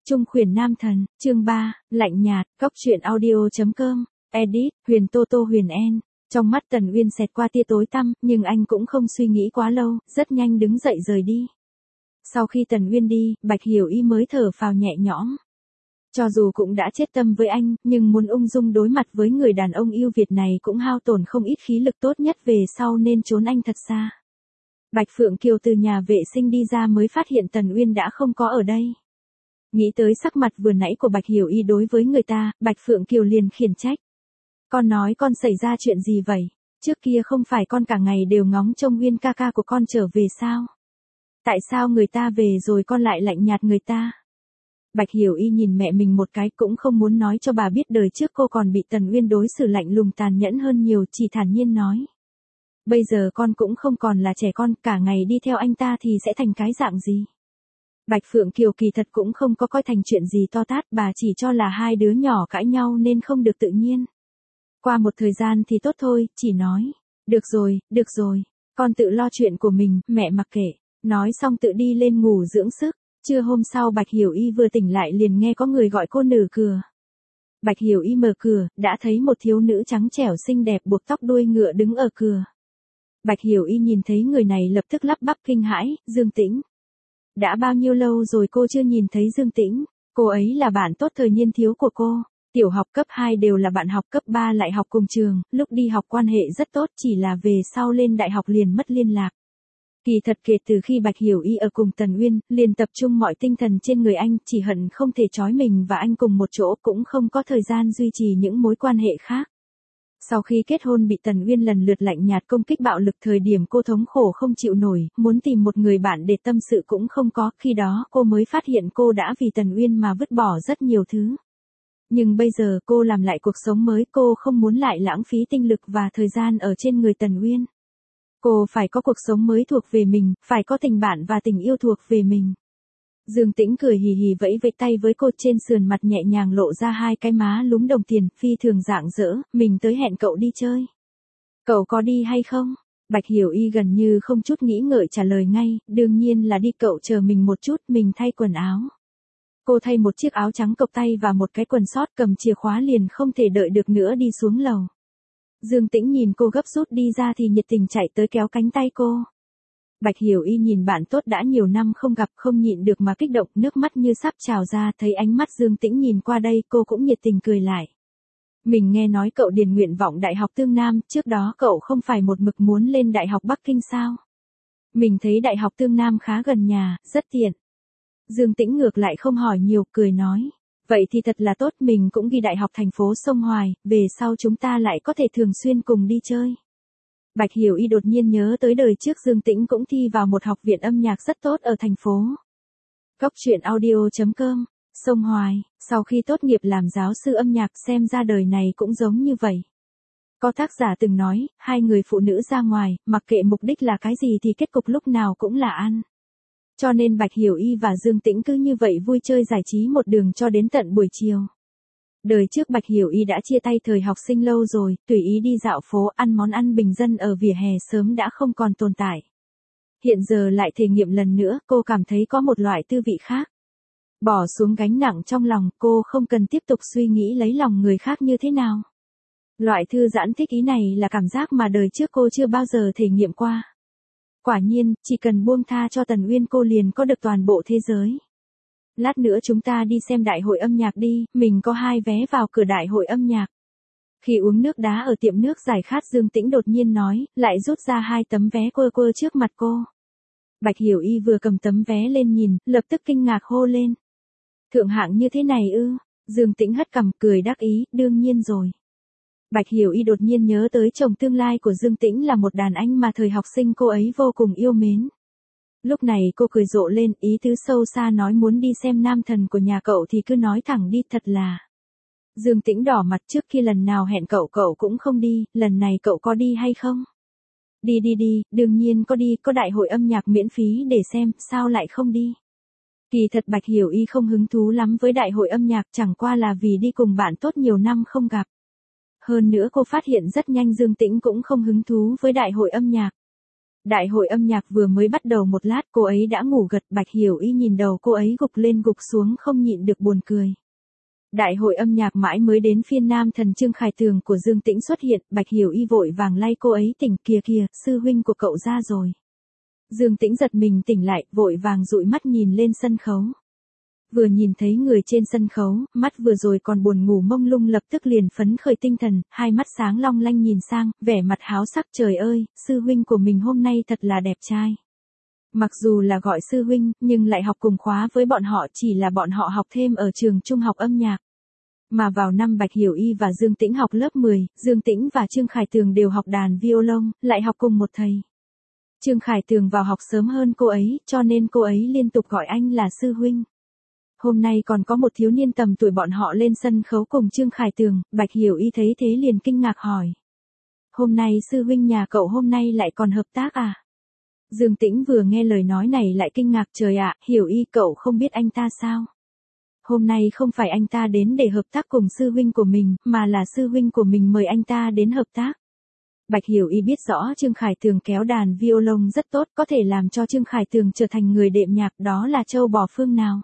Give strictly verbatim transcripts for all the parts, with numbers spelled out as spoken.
Trung khuyển nam thần, chương ba, lạnh nhạt, góc truyện audio.com, edit, Huyền Tô Tô Huyền En. Trong mắt Tần Uyên xẹt qua tia tối tăm, nhưng anh cũng không suy nghĩ quá lâu, rất nhanh đứng dậy rời đi. Sau khi Tần Uyên đi, Bạch Hiểu Y mới thở phào nhẹ nhõm. Cho dù cũng đã chết tâm với anh, nhưng muốn ung dung đối mặt với người đàn ông yêu Việt này cũng hao tổn không ít khí lực, tốt nhất về sau nên trốn anh thật xa. Bạch Phượng Kiều từ nhà vệ sinh đi ra mới phát hiện Tần Uyên đã không có ở đây. Nghĩ tới sắc mặt vừa nãy của Bạch Hiểu Y đối với người ta, Bạch Phượng Kiều liền khiển trách. Con nói con xảy ra chuyện gì vậy? Trước kia không phải con cả ngày đều ngóng trông Uyên ca ca của con trở về sao? Tại sao người ta về rồi con lại lạnh nhạt người ta? Bạch Hiểu Y nhìn mẹ mình một cái, cũng không muốn nói cho bà biết đời trước cô còn bị Tần Uyên đối xử lạnh lùng tàn nhẫn hơn nhiều, chỉ thản nhiên nói. Bây giờ con cũng không còn là trẻ con, cả ngày đi theo anh ta thì sẽ thành cái dạng gì? Bạch Phượng Kiều kỳ thật cũng không có coi thành chuyện gì to tát, bà chỉ cho là hai đứa nhỏ cãi nhau nên không được tự nhiên. Qua một thời gian thì tốt thôi, chỉ nói. Được rồi, được rồi, con tự lo chuyện của mình, mẹ mặc kệ. Nói xong tự đi lên ngủ dưỡng sức. Trưa hôm sau Bạch Hiểu Y vừa tỉnh lại liền nghe có người gọi cô nửa cửa. Bạch Hiểu Y mở cửa, đã thấy một thiếu nữ trắng trẻo xinh đẹp buộc tóc đuôi ngựa đứng ở cửa. Bạch Hiểu Y nhìn thấy người này lập tức lắp bắp kinh hãi, Dương Tĩnh. Đã bao nhiêu lâu rồi cô chưa nhìn thấy Dương Tĩnh, cô ấy là bạn tốt thời niên thiếu của cô, tiểu học cấp hai đều là bạn học, cấp ba lại học cùng trường, lúc đi học quan hệ rất tốt, chỉ là về sau lên đại học liền mất liên lạc. Kỳ thật kể từ khi Bạch Hiểu Y ở cùng Tần Uyên, liền tập trung mọi tinh thần trên người anh, chỉ hận không thể trói mình và anh cùng một chỗ, cũng không có thời gian duy trì những mối quan hệ khác. Sau khi kết hôn bị Tần Uyên lần lượt lạnh nhạt công kích bạo lực, thời điểm cô thống khổ không chịu nổi, muốn tìm một người bạn để tâm sự cũng không có, khi đó cô mới phát hiện cô đã vì Tần Uyên mà vứt bỏ rất nhiều thứ. Nhưng bây giờ cô làm lại cuộc sống mới, cô không muốn lại lãng phí tinh lực và thời gian ở trên người Tần Uyên. Cô phải có cuộc sống mới thuộc về mình, phải có tình bạn và tình yêu thuộc về mình. Dương Tĩnh cười hì hì vẫy vẫy tay với cô, trên sườn mặt nhẹ nhàng lộ ra hai cái má lúm đồng tiền, phi thường rạng rỡ, mình tới hẹn cậu đi chơi. Cậu có đi hay không? Bạch Hiểu Y gần như không chút nghĩ ngợi trả lời ngay, đương nhiên là đi, cậu chờ mình một chút, mình thay quần áo. Cô thay một chiếc áo trắng cộc tay và một cái quần sót, cầm chìa khóa liền không thể đợi được nữa đi xuống lầu. Dương Tĩnh nhìn cô gấp rút đi ra thì nhiệt tình chạy tới kéo cánh tay cô. Bạch Hiểu Y nhìn bạn tốt đã nhiều năm không gặp, không nhịn được mà kích động, nước mắt như sắp trào ra, thấy ánh mắt Dương Tĩnh nhìn qua đây, cô cũng nhiệt tình cười lại. Mình nghe nói cậu điền nguyện vọng Đại học Tương Nam, trước đó cậu không phải một mực muốn lên Đại học Bắc Kinh sao? Mình thấy Đại học Tương Nam khá gần nhà, rất tiện. Dương Tĩnh ngược lại không hỏi nhiều, cười nói. Vậy thì thật là tốt, mình cũng ghi đại học thành phố Sông Hoài, về sau chúng ta lại có thể thường xuyên cùng đi chơi. Bạch Hiểu Y đột nhiên nhớ tới đời trước Dương Tĩnh cũng thi vào một học viện âm nhạc rất tốt ở thành phố. Góc truyện audio.com, Sông Hoài, sau khi tốt nghiệp làm giáo sư âm nhạc, xem ra đời này cũng giống như vậy. Có tác giả từng nói, hai người phụ nữ ra ngoài, mặc kệ mục đích là cái gì thì kết cục lúc nào cũng là ăn. Cho nên Bạch Hiểu Y và Dương Tĩnh cứ như vậy vui chơi giải trí một đường cho đến tận buổi chiều. Đời trước Bạch Hiểu Y đã chia tay thời học sinh lâu rồi, tùy ý đi dạo phố, ăn món ăn bình dân ở vỉa hè sớm đã không còn tồn tại. Hiện giờ lại thể nghiệm lần nữa, cô cảm thấy có một loại tư vị khác. Bỏ xuống gánh nặng trong lòng, cô không cần tiếp tục suy nghĩ lấy lòng người khác như thế nào. Loại thư giãn thích ý này là cảm giác mà đời trước cô chưa bao giờ thể nghiệm qua. Quả nhiên, chỉ cần buông tha cho Tần Uyên cô liền có được toàn bộ thế giới. Lát nữa chúng ta đi xem đại hội âm nhạc đi, mình có hai vé vào cửa đại hội âm nhạc. Khi uống nước đá ở tiệm nước giải khát, Dương Tĩnh đột nhiên nói, lại rút ra hai tấm vé quơ quơ trước mặt cô. Bạch Hiểu Y vừa cầm tấm vé lên nhìn, lập tức kinh ngạc hô lên. Thượng hạng như thế này ư? Dương Tĩnh hất cằm cười đắc ý, đương nhiên rồi. Bạch Hiểu Y đột nhiên nhớ tới chồng tương lai của Dương Tĩnh là một đàn anh mà thời học sinh cô ấy vô cùng yêu mến. Lúc này cô cười rộ lên, ý tứ sâu xa nói muốn đi xem nam thần của nhà cậu thì cứ nói thẳng đi, thật là. Dương Tĩnh đỏ mặt, trước khi lần nào hẹn cậu cậu cũng không đi, lần này cậu có đi hay không? Đi đi đi, đương nhiên có đi, có đại hội âm nhạc miễn phí để xem, sao lại không đi? Kỳ thật Bạch Hiểu Y không hứng thú lắm với đại hội âm nhạc, chẳng qua là vì đi cùng bạn tốt nhiều năm không gặp. Hơn nữa cô phát hiện rất nhanh Dương Tĩnh cũng không hứng thú với đại hội âm nhạc. Đại hội âm nhạc vừa mới bắt đầu một lát cô ấy đã ngủ gật, Bạch Hiểu Y nhìn đầu cô ấy gục lên gục xuống không nhịn được buồn cười. Đại hội âm nhạc mãi mới đến phiên nam thần Trương Khải Tường của Dương Tĩnh xuất hiện, Bạch Hiểu Y vội vàng lay cô ấy tỉnh, kìa kìa, sư huynh của cậu ra rồi. Dương Tĩnh giật mình tỉnh lại, vội vàng dụi mắt nhìn lên sân khấu. Vừa nhìn thấy người trên sân khấu, mắt vừa rồi còn buồn ngủ mông lung lập tức liền phấn khởi tinh thần, hai mắt sáng long lanh nhìn sang, vẻ mặt háo sắc, trời ơi, sư huynh của mình hôm nay thật là đẹp trai. Mặc dù là gọi sư huynh, nhưng lại học cùng khóa với bọn họ, chỉ là bọn họ học thêm ở trường trung học âm nhạc. Mà vào năm Bạch Hiểu Y và Dương Tĩnh học lớp mười, Dương Tĩnh và Trương Khải Tường đều học đàn violon, lại học cùng một thầy. Trương Khải Tường vào học sớm hơn cô ấy, cho nên cô ấy liên tục gọi anh là sư huynh. Hôm nay còn có một thiếu niên tầm tuổi bọn họ lên sân khấu cùng Trương Khải Tường, Bạch Hiểu Y thấy thế liền kinh ngạc hỏi. Hôm nay sư huynh nhà cậu hôm nay lại còn hợp tác à? Dương Tĩnh vừa nghe lời nói này lại kinh ngạc, trời ạ, Hiểu Y cậu không biết anh ta sao? Hôm nay không phải anh ta đến để hợp tác cùng sư huynh của mình, mà là sư huynh của mình mời anh ta đến hợp tác. Bạch Hiểu Y biết rõ Trương Khải Tường kéo đàn violon rất tốt, có thể làm cho Trương Khải Tường trở thành người đệm nhạc, đó là châu bò phương nào.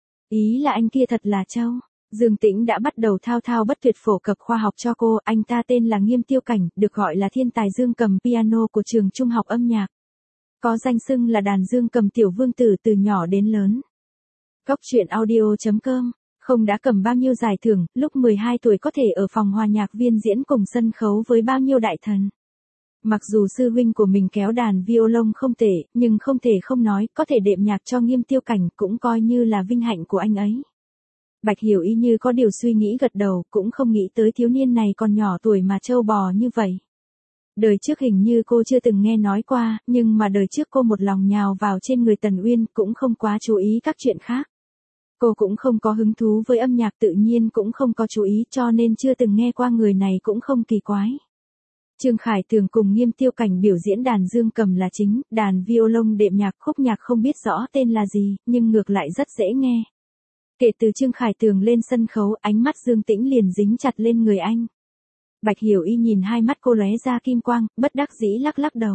Ý là anh kia thật là châu. Dương Tĩnh đã bắt đầu thao thao bất tuyệt phổ cập khoa học cho cô, anh ta tên là Nghiêm Tiêu Cảnh, được gọi là thiên tài dương cầm piano của trường trung học âm nhạc. Có danh xưng là đàn dương cầm tiểu vương tử từ nhỏ đến lớn. Cóc truyện audio chấm com, không đã cầm bao nhiêu giải thưởng, lúc mười hai tuổi có thể ở phòng hòa nhạc viên diễn cùng sân khấu với bao nhiêu đại thần. Mặc dù sư huynh của mình kéo đàn violon không tệ, nhưng không thể không nói, có thể đệm nhạc cho Nghiêm Tiêu Cảnh cũng coi như là vinh hạnh của anh ấy. Bạch Hiểu Y như có điều suy nghĩ gật đầu, cũng không nghĩ tới thiếu niên này còn nhỏ tuổi mà trâu bò như vậy. Đời trước hình như cô chưa từng nghe nói qua, nhưng mà đời trước cô một lòng nhào vào trên người Tần Uyên, cũng không quá chú ý các chuyện khác. Cô cũng không có hứng thú với âm nhạc, tự nhiên cũng không có chú ý, cho nên chưa từng nghe qua người này cũng không kỳ quái. Trương Khải Tường cùng Nghiêm Tiêu Cảnh biểu diễn đàn dương cầm là chính, đàn violon đệm nhạc, khúc nhạc không biết rõ tên là gì, nhưng ngược lại rất dễ nghe. Kể từ Trương Khải Tường lên sân khấu, ánh mắt Dương Tĩnh liền dính chặt lên người anh. Bạch Hiểu Y nhìn hai mắt cô lóe ra kim quang, bất đắc dĩ lắc lắc đầu.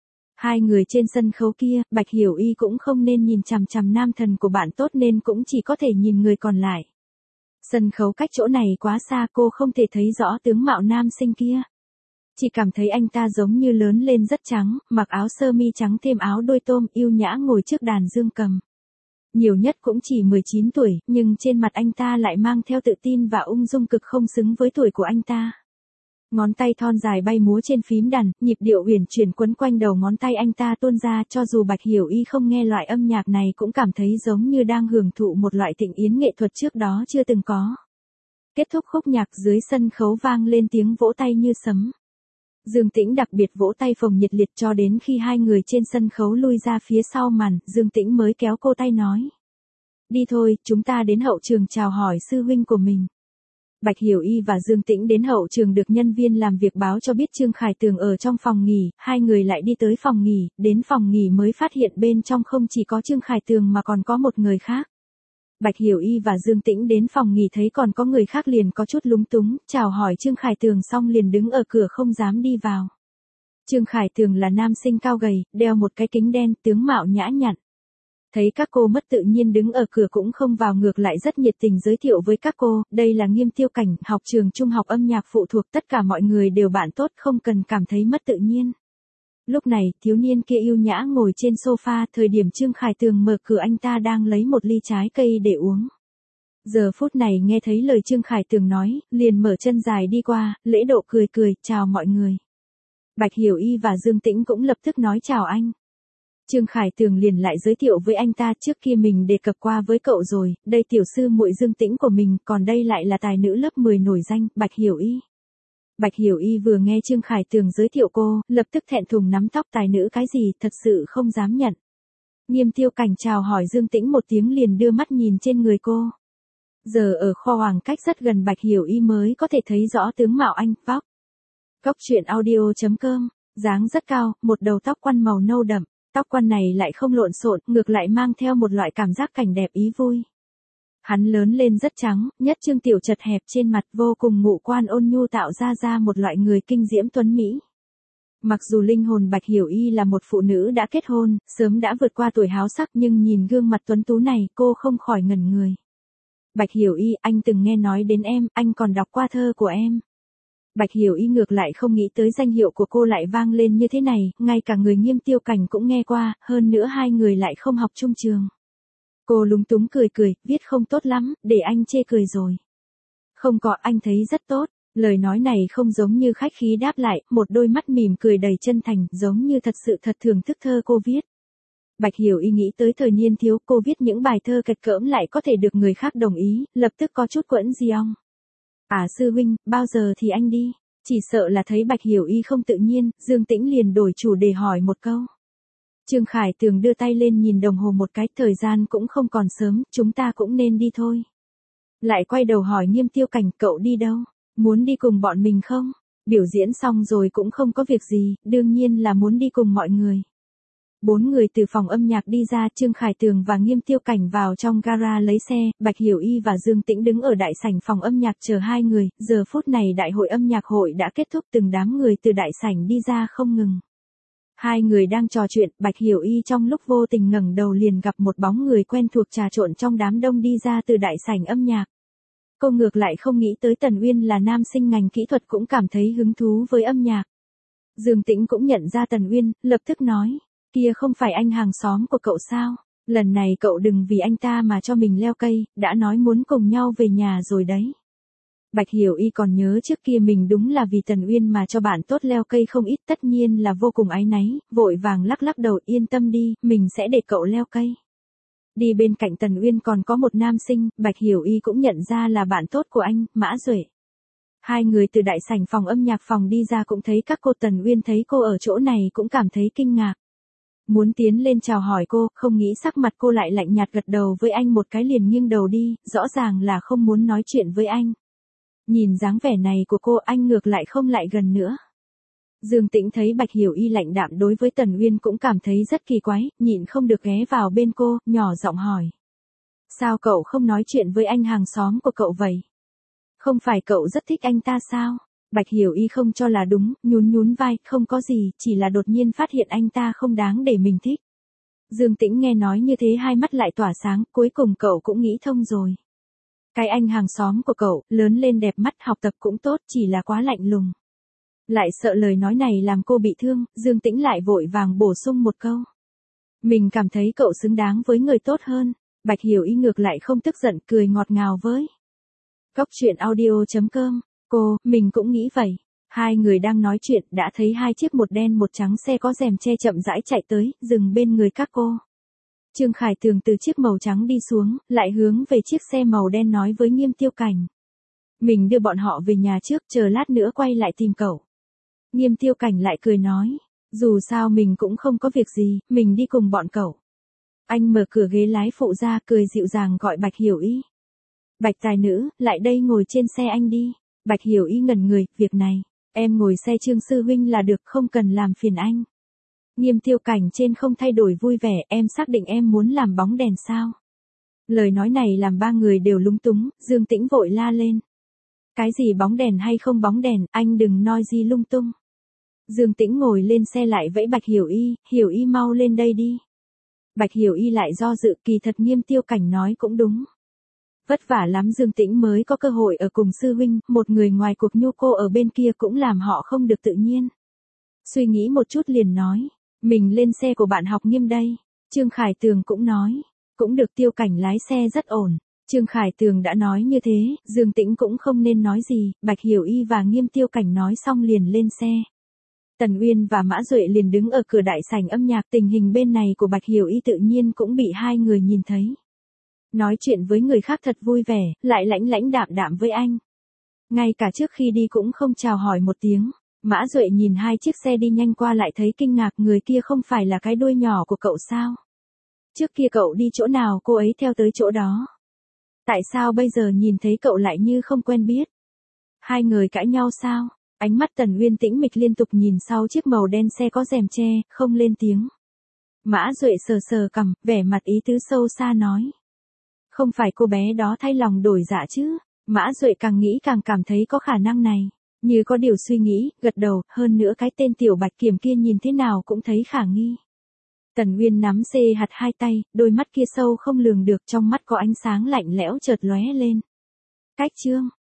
Hai người trên sân khấu kia, Bạch Hiểu Y cũng không nên nhìn chằm chằm nam thần của bạn tốt nên cũng chỉ có thể nhìn người còn lại. Sân khấu cách chỗ này quá xa, cô không thể thấy rõ tướng mạo nam sinh kia. Chỉ cảm thấy anh ta giống như lớn lên rất trắng, mặc áo sơ mi trắng thêm áo đôi tôm, yêu nhã ngồi trước đàn dương cầm. Nhiều nhất cũng chỉ mười chín tuổi, nhưng trên mặt anh ta lại mang theo tự tin và ung dung cực không xứng với tuổi của anh ta. Ngón tay thon dài bay múa trên phím đàn, nhịp điệu uyển chuyển quấn quanh đầu ngón tay anh ta tuôn ra, cho dù Bạch Hiểu Y không nghe loại âm nhạc này cũng cảm thấy giống như đang hưởng thụ một loại tịnh yến nghệ thuật trước đó chưa từng có. Kết thúc khúc nhạc, dưới sân khấu vang lên tiếng vỗ tay như sấm. Dương Tĩnh đặc biệt vỗ tay phồng nhiệt liệt cho đến khi hai người trên sân khấu lui ra phía sau màn, Dương Tĩnh mới kéo cô tay nói. Đi thôi, chúng ta đến hậu trường chào hỏi sư huynh của mình. Bạch Hiểu Y và Dương Tĩnh đến hậu trường được nhân viên làm việc báo cho biết Trương Khải Tường ở trong phòng nghỉ, hai người lại đi tới phòng nghỉ, đến phòng nghỉ mới phát hiện bên trong không chỉ có Trương Khải Tường mà còn có một người khác. Bạch Hiểu Y và Dương Tĩnh đến phòng nghỉ thấy còn có người khác liền có chút lúng túng, chào hỏi Trương Khải Tường xong liền đứng ở cửa không dám đi vào. Trương Khải Tường là nam sinh cao gầy, đeo một cái kính đen, tướng mạo nhã nhặn. Thấy các cô mất tự nhiên đứng ở cửa cũng không vào, ngược lại rất nhiệt tình giới thiệu với các cô, đây là Nghiêm Tiêu Cảnh, học trường trung học âm nhạc phụ thuộc, tất cả mọi người đều bạn tốt, không cần cảm thấy mất tự nhiên. Lúc này, thiếu niên kia yêu nhã ngồi trên sofa, thời điểm Trương Khải Tường mở cửa anh ta đang lấy một ly trái cây để uống. Giờ phút này nghe thấy lời Trương Khải Tường nói, liền mở chân dài đi qua, lễ độ cười cười, chào mọi người. Bạch Hiểu Y và Dương Tĩnh cũng lập tức nói chào anh. Trương Khải Tường liền lại giới thiệu với anh ta, trước kia mình đề cập qua với cậu rồi, đây tiểu sư muội Dương Tĩnh của mình, còn đây lại là tài nữ lớp mười nổi danh, Bạch Hiểu Y. Bạch Hiểu Y vừa nghe Trương Khải Tường giới thiệu cô, lập tức thẹn thùng nắm tóc, tài nữ cái gì, thật sự không dám nhận. Nghiêm Tiêu Cảnh chào hỏi Dương Tĩnh một tiếng liền đưa mắt nhìn trên người cô. Giờ ở kho hoàng cách rất gần Bạch Hiểu Y mới có thể thấy rõ tướng mạo anh, vóc. Cóc truyện audio chấm com, dáng rất cao, một đầu tóc quăn màu nâu đậm, tóc quăn này lại không lộn xộn, ngược lại mang theo một loại cảm giác cảnh đẹp ý vui. Hắn lớn lên rất trắng, nhất trương tiểu chật hẹp trên mặt vô cùng ngũ quan ôn nhu tạo ra ra một loại người kinh diễm tuấn mỹ. Mặc dù linh hồn Bạch Hiểu Y là một phụ nữ đã kết hôn, sớm đã vượt qua tuổi háo sắc nhưng nhìn gương mặt tuấn tú này cô không khỏi ngẩn người. Bạch Hiểu Y, anh từng nghe nói đến em, anh còn đọc qua thơ của em. Bạch Hiểu Y ngược lại không nghĩ tới danh hiệu của cô lại vang lên như thế này, ngay cả người Nghiêm Tiêu Cảnh cũng nghe qua, hơn nữa hai người lại không học chung trường. Cô lúng túng cười cười, viết không tốt lắm, để anh chê cười rồi. Không có, anh thấy rất tốt. Lời nói này không giống như khách khí đáp lại, một đôi mắt mỉm cười đầy chân thành, giống như thật sự thật thưởng thức thơ cô viết. Bạch Hiểu Y nghĩ tới thời niên thiếu cô viết những bài thơ kịch cỡm lại có thể được người khác đồng ý, lập tức có chút quẫn giong. À sư huynh, bao giờ thì anh đi? Chỉ sợ là thấy Bạch Hiểu Y không tự nhiên, Dương Tĩnh liền đổi chủ đề hỏi một câu. Trương Khải Tường đưa tay lên nhìn đồng hồ một cái, thời gian cũng không còn sớm, chúng ta cũng nên đi thôi. Lại quay đầu hỏi Nghiêm Tiêu Cảnh, cậu đi đâu? Muốn đi cùng bọn mình không? Biểu diễn xong rồi cũng không có việc gì, đương nhiên là muốn đi cùng mọi người. Bốn người từ phòng âm nhạc đi ra, Trương Khải Tường và Nghiêm Tiêu Cảnh vào trong gara lấy xe, Bạch Hiểu Y và Dương Tĩnh đứng ở đại sảnh phòng âm nhạc chờ hai người, giờ phút này đại hội âm nhạc hội đã kết thúc, từng đám người từ đại sảnh đi ra không ngừng. Hai người đang trò chuyện, Bạch Hiểu Y trong lúc vô tình ngẩng đầu liền gặp một bóng người quen thuộc trà trộn trong đám đông đi ra từ đại sảnh âm nhạc. Cô ngược lại không nghĩ tới Tần Uyên là nam sinh ngành kỹ thuật cũng cảm thấy hứng thú với âm nhạc. Dương Tĩnh cũng nhận ra Tần Uyên, lập tức nói, kia không phải anh hàng xóm của cậu sao? Lần này cậu đừng vì anh ta mà cho mình leo cây, đã nói muốn cùng nhau về nhà rồi đấy. Bạch Hiểu Y còn nhớ trước kia mình đúng là vì Tần Uyên mà cho bạn tốt leo cây không ít, tất nhiên là vô cùng áy náy, vội vàng lắc lắc đầu, yên tâm đi, mình sẽ để cậu leo cây. Đi bên cạnh Tần Uyên còn có một nam sinh, Bạch Hiểu Y cũng nhận ra là bạn tốt của anh, Mã Duệ. Hai người từ đại sảnh phòng âm nhạc phòng đi ra cũng thấy các cô, Tần Uyên thấy cô ở chỗ này cũng cảm thấy kinh ngạc. Muốn tiến lên chào hỏi cô, không nghĩ sắc mặt cô lại lạnh nhạt, gật đầu với anh một cái liền nghiêng đầu đi, rõ ràng là không muốn nói chuyện với anh. Nhìn dáng vẻ này của cô, anh ngược lại không lại gần nữa. Dương Tĩnh thấy Bạch Hiểu Y lạnh đạm đối với Tần Uyên cũng cảm thấy rất kỳ quái, nhịn không được ghé vào bên cô, nhỏ giọng hỏi. Sao cậu không nói chuyện với anh hàng xóm của cậu vậy? Không phải cậu rất thích anh ta sao? Bạch Hiểu Y không cho là đúng, nhún nhún vai, không có gì, chỉ là đột nhiên phát hiện anh ta không đáng để mình thích. Dương Tĩnh nghe nói như thế hai mắt lại tỏa sáng, cuối cùng cậu cũng nghĩ thông rồi. Cái anh hàng xóm của cậu, lớn lên đẹp mắt, học tập cũng tốt, chỉ là quá lạnh lùng. Lại sợ lời nói này làm cô bị thương, Dương Tĩnh lại vội vàng bổ sung một câu. Mình cảm thấy cậu xứng đáng với người tốt hơn. Bạch Hiểu Y ngược lại không tức giận, cười ngọt ngào với. Cóc truyện audio chấm com, cô, mình cũng nghĩ vậy. Hai người đang nói chuyện, đã thấy hai chiếc một đen một trắng xe có rèm che chậm rãi chạy tới, dừng bên người các cô. Trương Khải Tường từ chiếc màu trắng đi xuống, lại hướng về chiếc xe màu đen nói với Nghiêm Tiêu Cảnh. Mình đưa bọn họ về nhà trước, chờ lát nữa quay lại tìm cậu. Nghiêm Tiêu Cảnh lại cười nói, dù sao mình cũng không có việc gì, mình đi cùng bọn cậu. Anh mở cửa ghế lái phụ ra, cười dịu dàng gọi Bạch Hiểu Y. Bạch tài nữ, lại đây ngồi trên xe anh đi. Bạch Hiểu Y ngẩn người, việc này, em ngồi xe Trương sư huynh là được, không cần làm phiền anh. Nghiêm Tiêu Cảnh trên không thay đổi vui vẻ, em xác định em muốn làm bóng đèn sao? Lời nói này làm ba người đều lúng túng, Dương Tĩnh vội la lên. Cái gì bóng đèn hay không bóng đèn, anh đừng nói gì lung tung. Dương Tĩnh ngồi lên xe lại vẫy Bạch Hiểu Y, Hiểu Y mau lên đây đi. Bạch Hiểu Y lại do dự, kỳ thật Nghiêm Tiêu Cảnh nói cũng đúng. Vất vả lắm Dương Tĩnh mới có cơ hội ở cùng sư huynh, một người ngoài cuộc nhu cô ở bên kia cũng làm họ không được tự nhiên. Suy nghĩ một chút liền nói, mình lên xe của bạn học Nghiêm đây. Trương Khải Tường cũng nói, cũng được. Tiêu Cảnh lái xe rất ổn. Trương Khải Tường đã nói như thế, Dương Tĩnh cũng không nên nói gì, Bạch Hiểu Y và Nghiêm Tiêu Cảnh nói xong liền lên xe. Tần Uyên và Mã Duệ liền đứng ở cửa đại sảnh âm nhạc, tình hình bên này của Bạch Hiểu Y tự nhiên cũng bị hai người nhìn thấy. Nói chuyện với người khác thật vui vẻ, lại lãnh lãnh đạm đạm với anh. Ngay cả trước khi đi cũng không chào hỏi một tiếng. Mã Duệ nhìn hai chiếc xe đi nhanh qua lại thấy kinh ngạc, người kia không phải là cái đuôi nhỏ của cậu sao? Trước kia cậu đi chỗ nào cô ấy theo tới chỗ đó. Tại sao bây giờ nhìn thấy cậu lại như không quen biết? Hai người cãi nhau sao? Ánh mắt Tần Uyên tĩnh mịch liên tục nhìn sau chiếc màu đen xe có rèm che, không lên tiếng. Mã Duệ sờ sờ cằm, vẻ mặt ý tứ sâu xa nói. Không phải cô bé đó thay lòng đổi dạ chứ? Mã Duệ càng nghĩ càng cảm thấy có khả năng này. Như có điều suy nghĩ, gật đầu, hơn nữa cái tên tiểu bạch kiểm kia nhìn thế nào cũng thấy khả nghi. Tần Uyên nắm xê hạt hai tay, đôi mắt kia sâu không lường được, trong mắt có ánh sáng lạnh lẽo chợt lóe lên. Cách chương